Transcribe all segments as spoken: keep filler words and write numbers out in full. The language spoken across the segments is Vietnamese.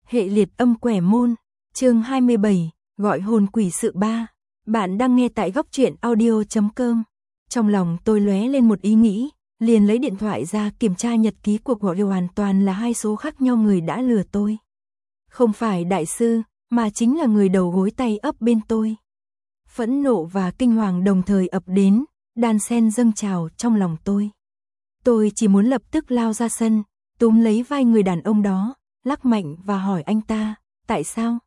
Hệ liệt âm quẻ môn, chương hai mươi bảy, gọi hồn quỷ sự ba. Bạn đang nghe tại góc truyện audio chấm com. Trong lòng tôi lóe lên một ý nghĩ, liền lấy điện thoại ra kiểm tra nhật ký cuộc gọi, hoàn toàn là hai số khác nhau người đã lừa tôi. Không phải đại sư, mà chính là người đầu gối tay ấp bên tôi. Phẫn nộ và kinh hoàng đồng thời ập đến, đan sen dâng trào trong lòng tôi. Tôi chỉ muốn lập tức lao ra sân, túm lấy vai người đàn ông đó, lắc mạnh và hỏi anh ta, tại sao?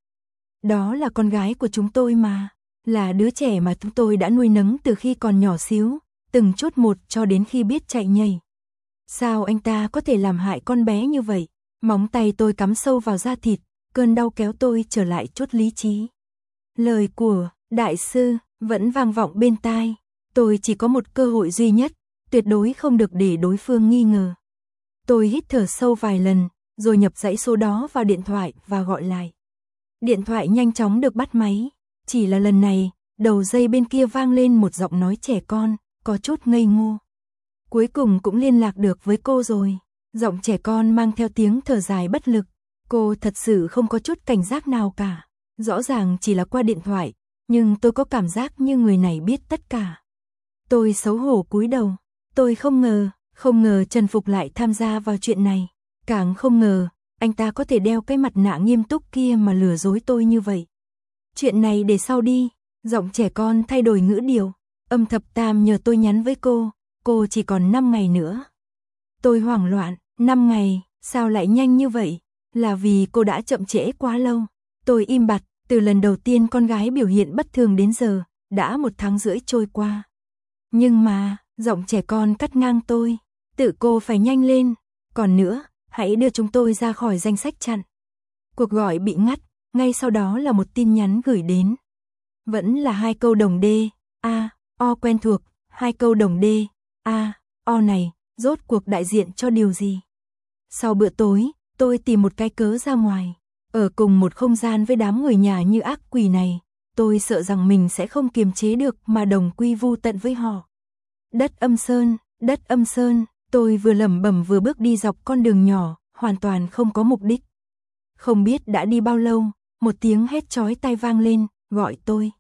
Đó là con gái của chúng tôi mà, là đứa trẻ mà chúng tôi đã nuôi nấng từ khi còn nhỏ xíu, từng chút một cho đến khi biết chạy nhảy. Sao anh ta có thể làm hại con bé như vậy? Móng tay tôi cắm sâu vào da thịt, cơn đau kéo tôi trở lại chút lý trí. Lời của đại sư vẫn vang vọng bên tai, tôi chỉ có một cơ hội duy nhất, tuyệt đối không được để đối phương nghi ngờ. Tôi hít thở sâu vài lần, rồi nhập dãy số đó vào điện thoại và gọi lại. Điện thoại nhanh chóng được bắt máy, chỉ là lần này, đầu dây bên kia vang lên một giọng nói trẻ con, có chút ngây ngô. Cuối cùng cũng liên lạc được với cô rồi. Giọng trẻ con mang theo tiếng thở dài bất lực. Cô thật sự không có chút cảnh giác nào cả. Rõ ràng chỉ là qua điện thoại, nhưng tôi có cảm giác như người này biết tất cả. Tôi xấu hổ cúi đầu. Tôi không ngờ, không ngờ Trần Phục lại tham gia vào chuyện này. Càng không ngờ, anh ta có thể đeo cái mặt nạ nghiêm túc kia mà lừa dối tôi như vậy. Chuyện này để sau đi. Giọng trẻ con thay đổi ngữ điệu. Âm thập tam nhờ tôi nhắn với cô, cô chỉ còn năm ngày nữa. Tôi hoảng loạn, năm ngày, sao lại nhanh như vậy? Là vì cô đã chậm trễ quá lâu. Tôi im bặt, từ lần đầu tiên con gái biểu hiện bất thường đến giờ, đã một tháng rưỡi trôi qua. Nhưng mà, giọng trẻ con cắt ngang tôi, tự cô phải nhanh lên, còn nữa, hãy đưa chúng tôi ra khỏi danh sách chặn. Cuộc gọi bị ngắt, ngay sau đó là một tin nhắn gửi đến. Vẫn là hai câu đồng D, A, O quen thuộc, hai câu đồng D, A, O này, rốt cuộc đại diện cho điều gì? Sau bữa tối, tôi tìm một cái cớ ra ngoài, ở cùng một không gian với đám người nhà như ác quỷ này, tôi sợ rằng mình sẽ không kiềm chế được mà đồng quy vu tận với họ. Đất âm sơn, đất âm sơn, tôi vừa lẩm bẩm vừa bước đi dọc con đường nhỏ, hoàn toàn không có mục đích. Không biết đã đi bao lâu, một tiếng hét chói tai vang lên, gọi tôi.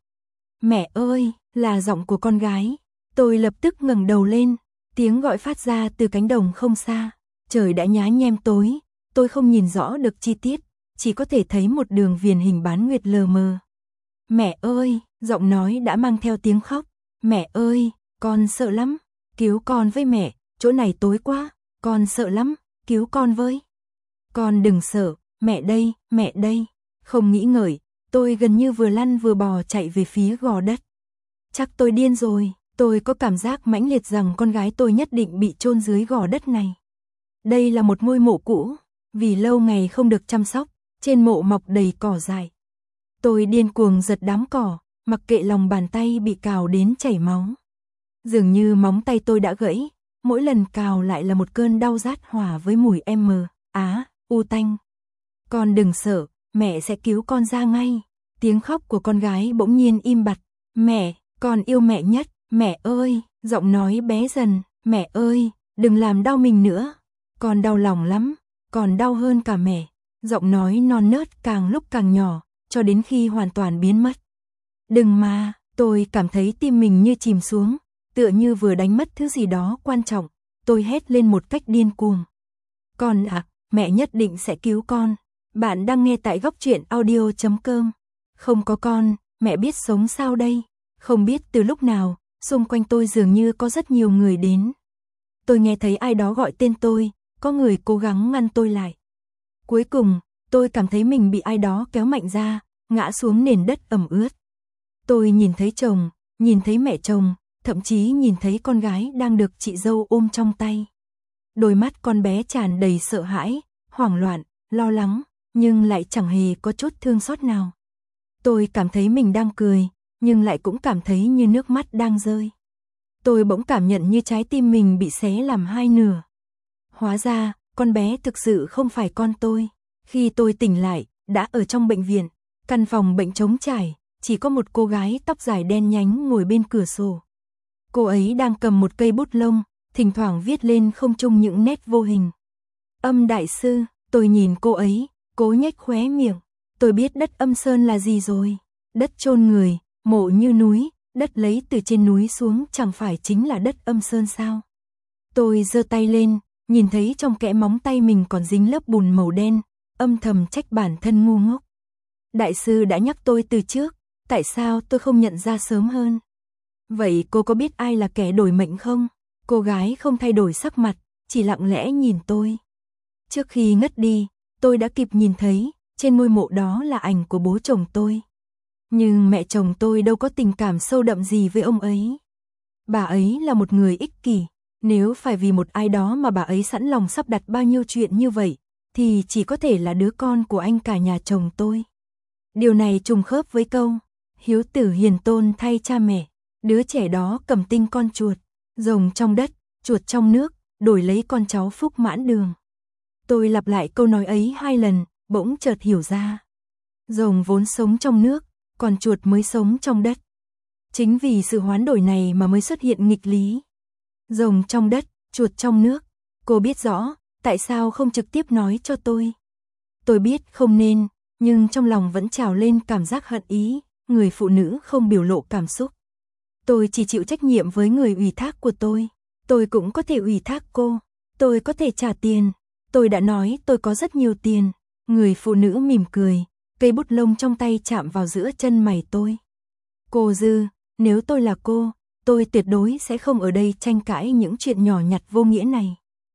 Mẹ ơi, là giọng của con gái. Tôi lập tức ngẩng đầu lên, tiếng gọi phát ra từ cánh đồng không xa. Trời đã nhá nhem tối, tôi không nhìn rõ được chi tiết, chỉ có thể thấy một đường viền hình bán nguyệt lờ mờ. Mẹ ơi, giọng nói đã mang theo tiếng khóc. Mẹ ơi, con sợ lắm, cứu con với mẹ, chỗ này tối quá, con sợ lắm, cứu con với. Con đừng sợ, mẹ đây, mẹ đây. Không nghĩ ngợi, tôi gần như vừa lăn vừa bò chạy về phía gò đất. Chắc tôi điên rồi, tôi có cảm giác mãnh liệt rằng con gái tôi nhất định bị chôn dưới gò đất này. Đây là một ngôi mộ cũ, vì lâu ngày không được chăm sóc, trên mộ mọc đầy cỏ dại. Tôi điên cuồng giật đám cỏ, mặc kệ lòng bàn tay bị cào đến chảy máu. Dường như móng tay tôi đã gãy, mỗi lần cào lại là một cơn đau rát hòa với mùi M, á, u tanh. Con đừng sợ, mẹ sẽ cứu con ra ngay. Tiếng khóc của con gái bỗng nhiên im bặt. Mẹ, con yêu mẹ nhất, mẹ ơi, giọng nói bé dần, mẹ ơi, đừng làm đau mình nữa. Con đau lòng lắm, còn đau hơn cả mẹ. Giọng nói non nớt càng lúc càng nhỏ, cho đến khi hoàn toàn biến mất. Đừng mà, tôi cảm thấy tim mình như chìm xuống, tựa như vừa đánh mất thứ gì đó quan trọng. Tôi hét lên một cách điên cuồng. Con à, mẹ nhất định sẽ cứu con. Bạn đang nghe tại góc truyện audio chấm com. Không có con, mẹ biết sống sao đây? Không biết từ lúc nào, xung quanh tôi dường như có rất nhiều người đến. Tôi nghe thấy ai đó gọi tên tôi, có người cố gắng ngăn tôi lại. Cuối cùng, tôi cảm thấy mình bị ai đó kéo mạnh ra, ngã xuống nền đất ẩm ướt. Tôi nhìn thấy chồng, nhìn thấy mẹ chồng, thậm chí nhìn thấy con gái đang được chị dâu ôm trong tay. Đôi mắt con bé tràn đầy sợ hãi, hoảng loạn, lo lắng, nhưng lại chẳng hề có chút thương xót nào. Tôi cảm thấy mình đang cười, nhưng lại cũng cảm thấy như nước mắt đang rơi. Tôi bỗng cảm nhận như trái tim mình bị xé làm hai nửa. Hóa ra, con bé thực sự không phải con tôi. Khi tôi tỉnh lại, đã ở trong bệnh viện, căn phòng bệnh trống trải, chỉ có một cô gái tóc dài đen nhánh ngồi bên cửa sổ. Cô ấy đang cầm một cây bút lông, thỉnh thoảng viết lên không trung những nét vô hình. Âm đại sư, tôi nhìn cô ấy, cố nhếch khóe miệng. Tôi biết đất âm sơn là gì rồi. Đất chôn người, mộ như núi, đất lấy từ trên núi xuống chẳng phải chính là đất âm sơn sao? Tôi giơ tay lên, nhìn thấy trong kẽ móng tay mình còn dính lớp bùn màu đen, âm thầm trách bản thân ngu ngốc. Đại sư đã nhắc tôi từ trước, tại sao tôi không nhận ra sớm hơn? Vậy cô có biết ai là kẻ đổi mệnh không? Cô gái không thay đổi sắc mặt, chỉ lặng lẽ nhìn tôi. Trước khi ngất đi, tôi đã kịp nhìn thấy, trên ngôi mộ đó là ảnh của bố chồng tôi. Nhưng mẹ chồng tôi đâu có tình cảm sâu đậm gì với ông ấy. Bà ấy là một người ích kỷ, nếu phải vì một ai đó mà bà ấy sẵn lòng sắp đặt bao nhiêu chuyện như vậy, thì chỉ có thể là đứa con của anh cả nhà chồng tôi. Điều này trùng khớp với câu, hiếu tử hiền tôn thay cha mẹ, đứa trẻ đó cầm tinh con chuột, rồng trong đất, chuột trong nước, đổi lấy con cháu phúc mãn đường. Tôi lặp lại câu nói ấy hai lần, bỗng chợt hiểu ra. Rồng vốn sống trong nước, còn chuột mới sống trong đất. Chính vì sự hoán đổi này mà mới xuất hiện nghịch lý. Rồng trong đất, chuột trong nước. Cô biết rõ, tại sao không trực tiếp nói cho tôi. Tôi biết không nên, nhưng trong lòng vẫn trào lên cảm giác hận ý, người phụ nữ không biểu lộ cảm xúc. Tôi chỉ chịu trách nhiệm với người ủy thác của tôi. Tôi cũng có thể ủy thác cô. Tôi có thể trả tiền. Tôi đã nói tôi có rất nhiều tiền. Người phụ nữ mỉm cười, cây bút lông trong tay chạm vào giữa chân mày tôi. Cô Dư, nếu tôi là cô, tôi tuyệt đối sẽ không ở đây tranh cãi những chuyện nhỏ nhặt vô nghĩa này.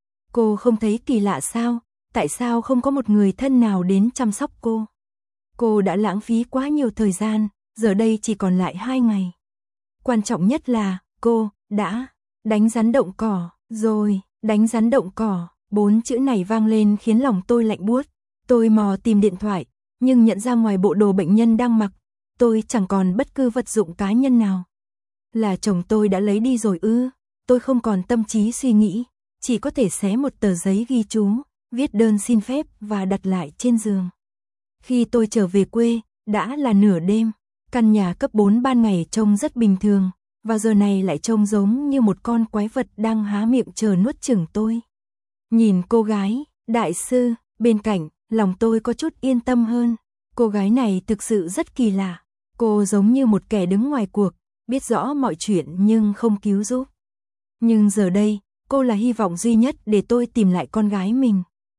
Cô không thấy kỳ lạ sao? Tại sao không có một người thân nào đến chăm sóc cô? Cô đã lãng phí quá nhiều thời gian, giờ đây chỉ còn lại hai ngày. Quan trọng nhất là, cô đã đánh rắn động cỏ, rồi, đánh rắn động cỏ. Bốn chữ này vang lên khiến lòng tôi lạnh buốt. Tôi mò tìm điện thoại, nhưng nhận ra ngoài bộ đồ bệnh nhân đang mặc, tôi chẳng còn bất cứ vật dụng cá nhân nào. Là chồng tôi đã lấy đi rồi ư? Tôi không còn tâm trí suy nghĩ, chỉ có thể xé một tờ giấy ghi chú, viết đơn xin phép và đặt lại trên giường. Khi tôi trở về quê, đã là nửa đêm, căn nhà cấp bốn ban ngày trông rất bình thường, và giờ này lại trông giống như một con quái vật đang há miệng chờ nuốt chửng tôi. Nhìn cô gái, đại sư, bên cạnh, lòng tôi có chút yên tâm hơn. Cô gái này thực sự rất kỳ lạ. Cô giống như một kẻ đứng ngoài cuộc, biết rõ mọi chuyện nhưng không cứu giúp. Nhưng giờ đây, cô là hy vọng duy nhất để tôi tìm lại con gái mình.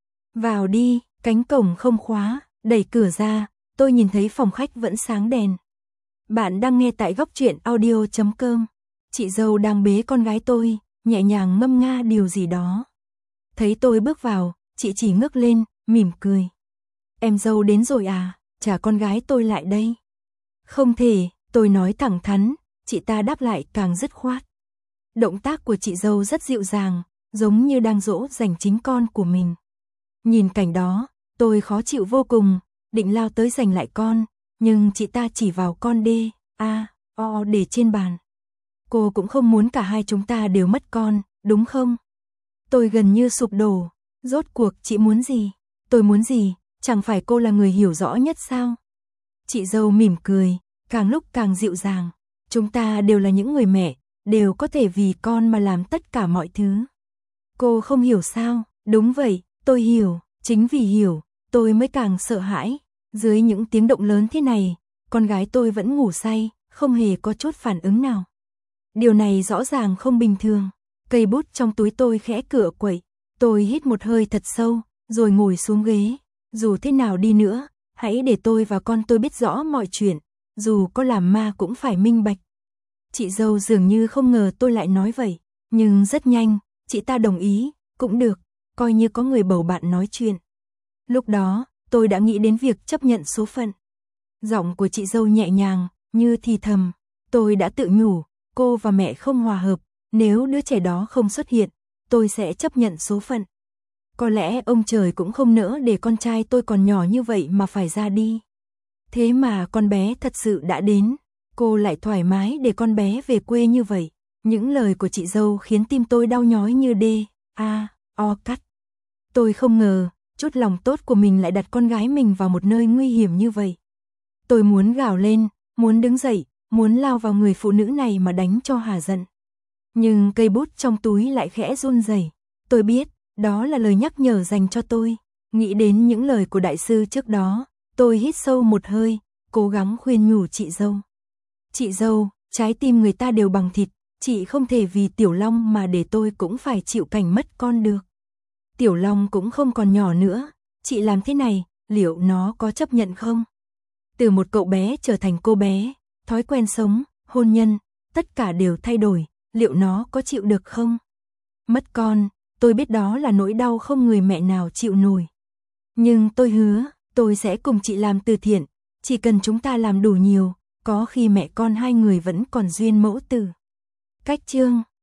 Vào đi, cánh cổng không khóa, đẩy cửa ra, tôi nhìn thấy phòng khách vẫn sáng đèn. Bạn đang nghe tại góc truyện audio chấm com. Chị dâu đang bế con gái tôi, nhẹ nhàng ngâm nga điều gì đó. Thấy tôi bước vào, chị chỉ ngước lên, mỉm cười. Em dâu đến rồi à, trả con gái tôi lại đây. Không thể, tôi nói thẳng thắn, chị ta đáp lại càng dứt khoát. Động tác của chị dâu rất dịu dàng, giống như đang dỗ dành chính con của mình. Nhìn cảnh đó, tôi khó chịu vô cùng, định lao tới giành lại con, nhưng chị ta chỉ vào con D, A, O để trên bàn. Cô cũng không muốn cả hai chúng ta đều mất con, đúng không? Tôi gần như sụp đổ, rốt cuộc chị muốn gì? Tôi muốn gì? Chẳng phải cô là người hiểu rõ nhất sao? Chị dâu mỉm cười, càng lúc càng dịu dàng. Chúng ta đều là những người mẹ, đều có thể vì con mà làm tất cả mọi thứ. Cô không hiểu sao? Đúng vậy, tôi hiểu, chính vì hiểu, tôi mới càng sợ hãi. Dưới những tiếng động lớn thế này, con gái tôi vẫn ngủ say, không hề có chút phản ứng nào. Điều này rõ ràng không bình thường. Cây bút trong túi tôi khẽ cựa quậy. Tôi hít một hơi thật sâu, rồi ngồi xuống ghế. Dù thế nào đi nữa, hãy để tôi và con tôi biết rõ mọi chuyện. Dù có làm ma cũng phải minh bạch. Chị dâu dường như không ngờ tôi lại nói vậy. Nhưng rất nhanh, chị ta đồng ý, cũng được, coi như có người bầu bạn nói chuyện. Lúc đó, tôi đã nghĩ đến việc chấp nhận số phận. Giọng của chị dâu nhẹ nhàng, như thì thầm. Tôi đã tự nhủ, cô và mẹ không hòa hợp. Nếu đứa trẻ đó không xuất hiện, tôi sẽ chấp nhận số phận. Có lẽ ông trời cũng không nỡ để con trai tôi còn nhỏ như vậy mà phải ra đi. Thế mà con bé thật sự đã đến. Cô lại thoải mái để con bé về quê như vậy. Những lời của chị dâu khiến tim tôi đau nhói như D, A, O cắt. Tôi không ngờ, chút lòng tốt của mình lại đặt con gái mình vào một nơi nguy hiểm như vậy. Tôi muốn gào lên, muốn đứng dậy, muốn lao vào người phụ nữ này mà đánh cho hả giận. Nhưng cây bút trong túi lại khẽ run rẩy. Tôi biết, đó là lời nhắc nhở dành cho tôi. Nghĩ đến những lời của đại sư trước đó, tôi hít sâu một hơi, cố gắng khuyên nhủ chị dâu. Chị dâu, trái tim người ta đều bằng thịt, chị không thể vì Tiểu Long mà để tôi cũng phải chịu cảnh mất con được. Tiểu Long cũng không còn nhỏ nữa, chị làm thế này, liệu nó có chấp nhận không? Từ một cậu bé trở thành cô bé, thói quen sống, hôn nhân, tất cả đều thay đổi, liệu nó có chịu được không? Mất con, tôi biết đó là nỗi đau không người mẹ nào chịu nổi. Nhưng tôi hứa, tôi sẽ cùng chị làm từ thiện, chỉ cần chúng ta làm đủ nhiều, có khi mẹ con hai người vẫn còn duyên mẫu tử. Cách chương